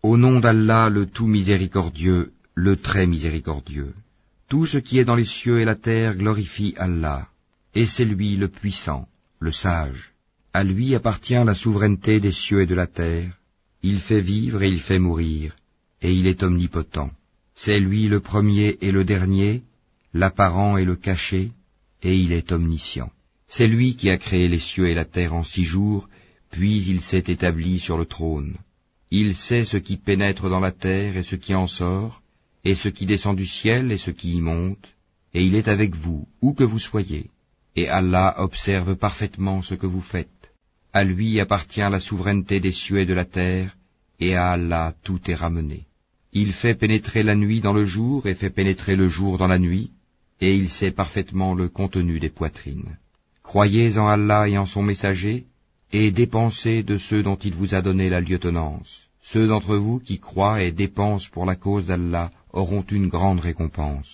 Au nom d'Allah, le tout miséricordieux, le très miséricordieux. Tout ce qui est dans les cieux et la terre glorifie Allah, et c'est lui le puissant, le sage. À lui appartient la souveraineté des cieux et de la terre. Il fait vivre et il fait mourir, et il est omnipotent. C'est lui le premier et le dernier, l'apparent et le caché, et il est omniscient. C'est lui qui a créé les cieux et la terre en 6 jours, puis il s'est établi sur le trône. Il sait ce qui pénètre dans la terre et ce qui en sort, et ce qui descend du ciel et ce qui y monte, et il est avec vous, où que vous soyez. Et Allah observe parfaitement ce que vous faites. À lui appartient la souveraineté des cieux et de la terre, et à Allah tout est ramené. Il fait pénétrer la nuit dans le jour et fait pénétrer le jour dans la nuit, et il sait parfaitement le contenu des poitrines. Croyez en Allah et en son messager, et dépensez de ceux dont il vous a donné la lieutenance. Ceux d'entre vous qui croient et dépensent pour la cause d'Allah auront une grande récompense.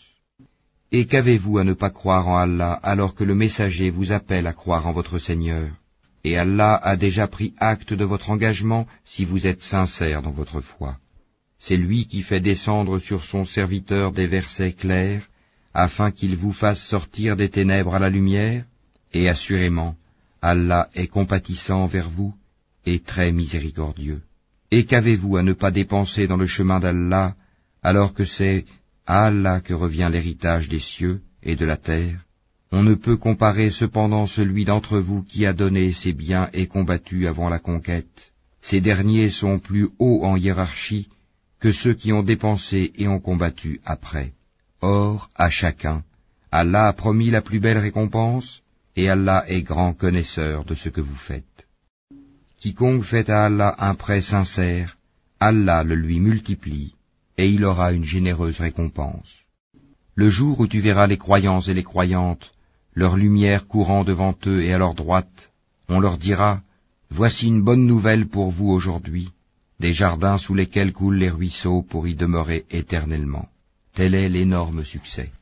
Et qu'avez-vous à ne pas croire en Allah alors que le messager vous appelle à croire en votre Seigneur? Et Allah a déjà pris acte de votre engagement si vous êtes sincères dans votre foi. C'est lui qui fait descendre sur son serviteur des versets clairs, afin qu'il vous fasse sortir des ténèbres à la lumière, et assurément, Allah est compatissant vers vous et très miséricordieux. Et qu'avez-vous à ne pas dépenser dans le chemin d'Allah, alors que c'est à Allah que revient l'héritage des cieux et de la terre? On ne peut comparer cependant celui d'entre vous qui a donné ses biens et combattu avant la conquête. Ces derniers sont plus hauts en hiérarchie que ceux qui ont dépensé et ont combattu après. Or, à chacun, Allah a promis la plus belle récompense, et Allah est grand connaisseur de ce que vous faites. Quiconque fait à Allah un prêt sincère, Allah le lui multiplie, et il aura une généreuse récompense. Le jour où tu verras les croyants et les croyantes, leur lumière courant devant eux et à leur droite, on leur dira, « Voici une bonne nouvelle pour vous aujourd'hui, des jardins sous lesquels coulent les ruisseaux pour y demeurer éternellement. » Tel est l'énorme succès.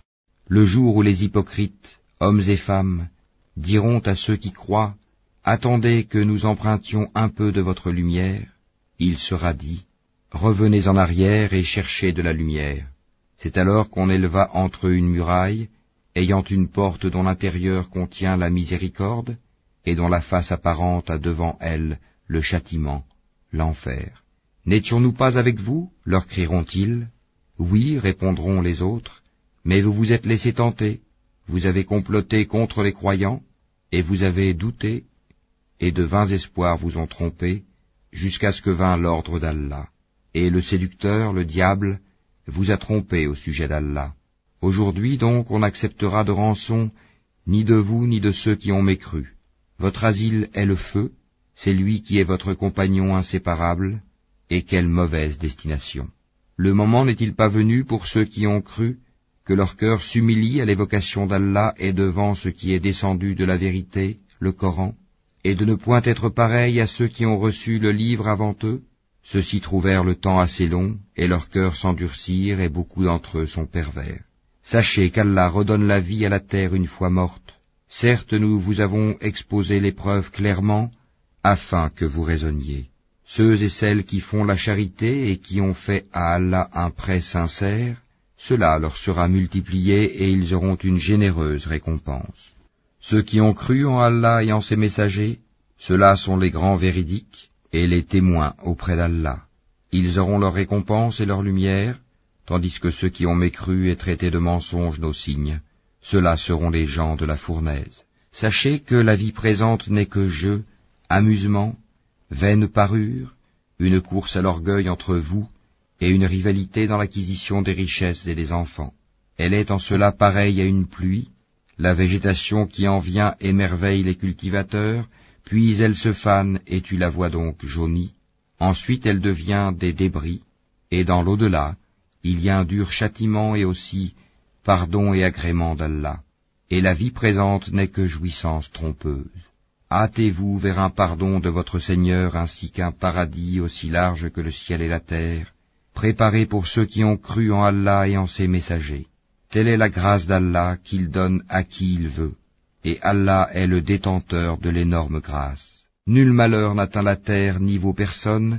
Le jour où les hypocrites, hommes et femmes, diront à ceux qui croient, « Attendez que nous empruntions un peu de votre lumière », il sera dit, « Revenez en arrière et cherchez de la lumière. » C'est alors qu'on éleva entre eux une muraille, ayant une porte dont l'intérieur contient la miséricorde, et dont la face apparente a devant elle le châtiment, l'enfer. « N'étions-nous pas avec vous ?» leur crieront-ils. « Oui, répondront les autres, mais vous vous êtes laissés tenter, vous avez comploté contre les croyants, et vous avez douté, et de vains espoirs vous ont trompé, jusqu'à ce que vint l'ordre d'Allah. Et le séducteur, le diable, vous a trompé au sujet d'Allah. Aujourd'hui donc on n'acceptera de rançon ni de vous ni de ceux qui ont mécru. Votre asile est le feu, c'est lui qui est votre compagnon inséparable, et quelle mauvaise destination. Le moment n'est-il pas venu pour ceux qui ont cru, que leur cœur s'humilie à l'évocation d'Allah et devant ce qui est descendu de la vérité, le Coran, et de ne point être pareil à ceux qui ont reçu le livre avant eux? Ceux-ci trouvèrent le temps assez long, et leurs cœurs s'endurcirent, et beaucoup d'entre eux sont pervers. Sachez qu'Allah redonne la vie à la terre une fois morte. Certes, nous vous avons exposé l'épreuve clairement, afin que vous raisonniez. Ceux et celles qui font la charité et qui ont fait à Allah un prêt sincère, cela leur sera multiplié et ils auront une généreuse récompense. Ceux qui ont cru en Allah et en ses messagers, ceux-là sont les grands véridiques et les témoins auprès d'Allah. Ils auront leur récompense et leur lumière, tandis que ceux qui ont mécru et traité de mensonges nos signes, ceux-là seront les gens de la fournaise. Sachez que la vie présente n'est que jeu, amusement, vaine parure, une course à l'orgueil entre vous, et une rivalité dans l'acquisition des richesses et des enfants. Elle est en cela pareille à une pluie, la végétation qui en vient émerveille les cultivateurs, puis elle se fane et tu la vois donc jaunie. Ensuite elle devient des débris, et dans l'au-delà, il y a un dur châtiment et aussi pardon et agrément d'Allah. Et la vie présente n'est que jouissance trompeuse. Hâtez-vous vers un pardon de votre Seigneur ainsi qu'un paradis aussi large que le ciel et la terre, préparé pour ceux qui ont cru en Allah et en ses messagers. Telle est la grâce d'Allah qu'il donne à qui il veut, et Allah est le détenteur de l'énorme grâce. Nul malheur n'atteint la terre ni vos personnes,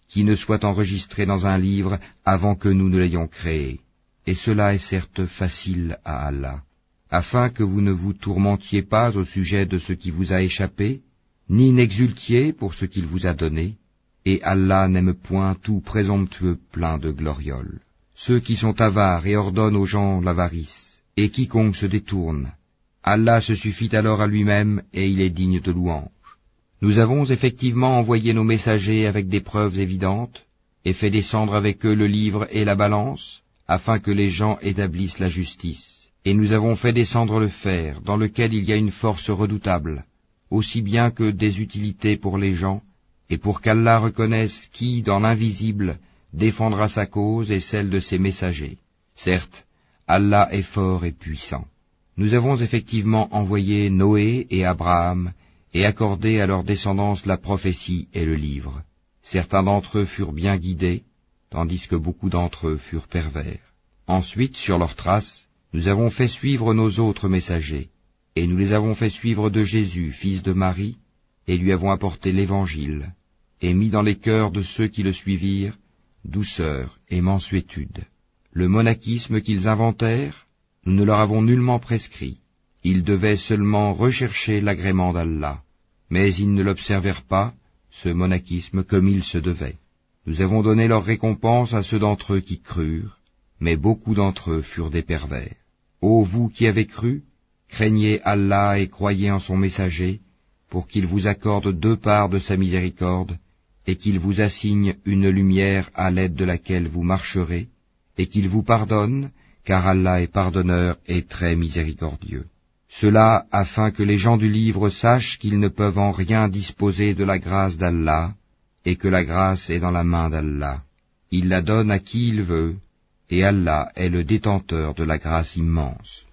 qui ne soit enregistré dans un livre avant que nous ne l'ayons créé. Et cela est certes facile à Allah, afin que vous ne vous tourmentiez pas au sujet de ce qui vous a échappé, ni n'exultiez pour ce qu'il vous a donné, et Allah n'aime point tout présomptueux plein de glorioles. Ceux qui sont avares et ordonnent aux gens l'avarice, et quiconque se détourne, Allah se suffit alors à lui-même et il est digne de louange. Nous avons effectivement envoyé nos messagers avec des preuves évidentes, et fait descendre avec eux le livre et la balance, afin que les gens établissent la justice. Et nous avons fait descendre le fer, dans lequel il y a une force redoutable, aussi bien que des utilités pour les gens, et pour qu'Allah reconnaisse qui, dans l'invisible, défendra sa cause et celle de ses messagers. Certes, Allah est fort et puissant. Nous avons effectivement envoyé Noé et Abraham, et accordé à leur descendance la prophétie et le livre. Certains d'entre eux furent bien guidés, tandis que beaucoup d'entre eux furent pervers. Ensuite, sur leurs traces, nous avons fait suivre nos autres messagers, et nous les avons fait suivre de Jésus, fils de Marie, et lui avons apporté l'Évangile, et mis dans les cœurs de ceux qui le suivirent douceur et mansuétude. Le monachisme qu'ils inventèrent, nous ne leur avons nullement prescrit. Ils devaient seulement rechercher l'agrément d'Allah, mais ils ne l'observèrent pas, ce monachisme, comme il se devait. Nous avons donné leur récompense à ceux d'entre eux qui crurent, mais beaucoup d'entre eux furent des pervers. Ô vous qui avez cru, craignez Allah et croyez en son messager, pour qu'il vous accorde 2 parts de sa miséricorde, et qu'il vous assigne une lumière à l'aide de laquelle vous marcherez, et qu'il vous pardonne, car Allah est pardonneur et très miséricordieux. Cela afin que les gens du livre sachent qu'ils ne peuvent en rien disposer de la grâce d'Allah, et que la grâce est dans la main d'Allah. Il la donne à qui il veut, et Allah est le détenteur de la grâce immense.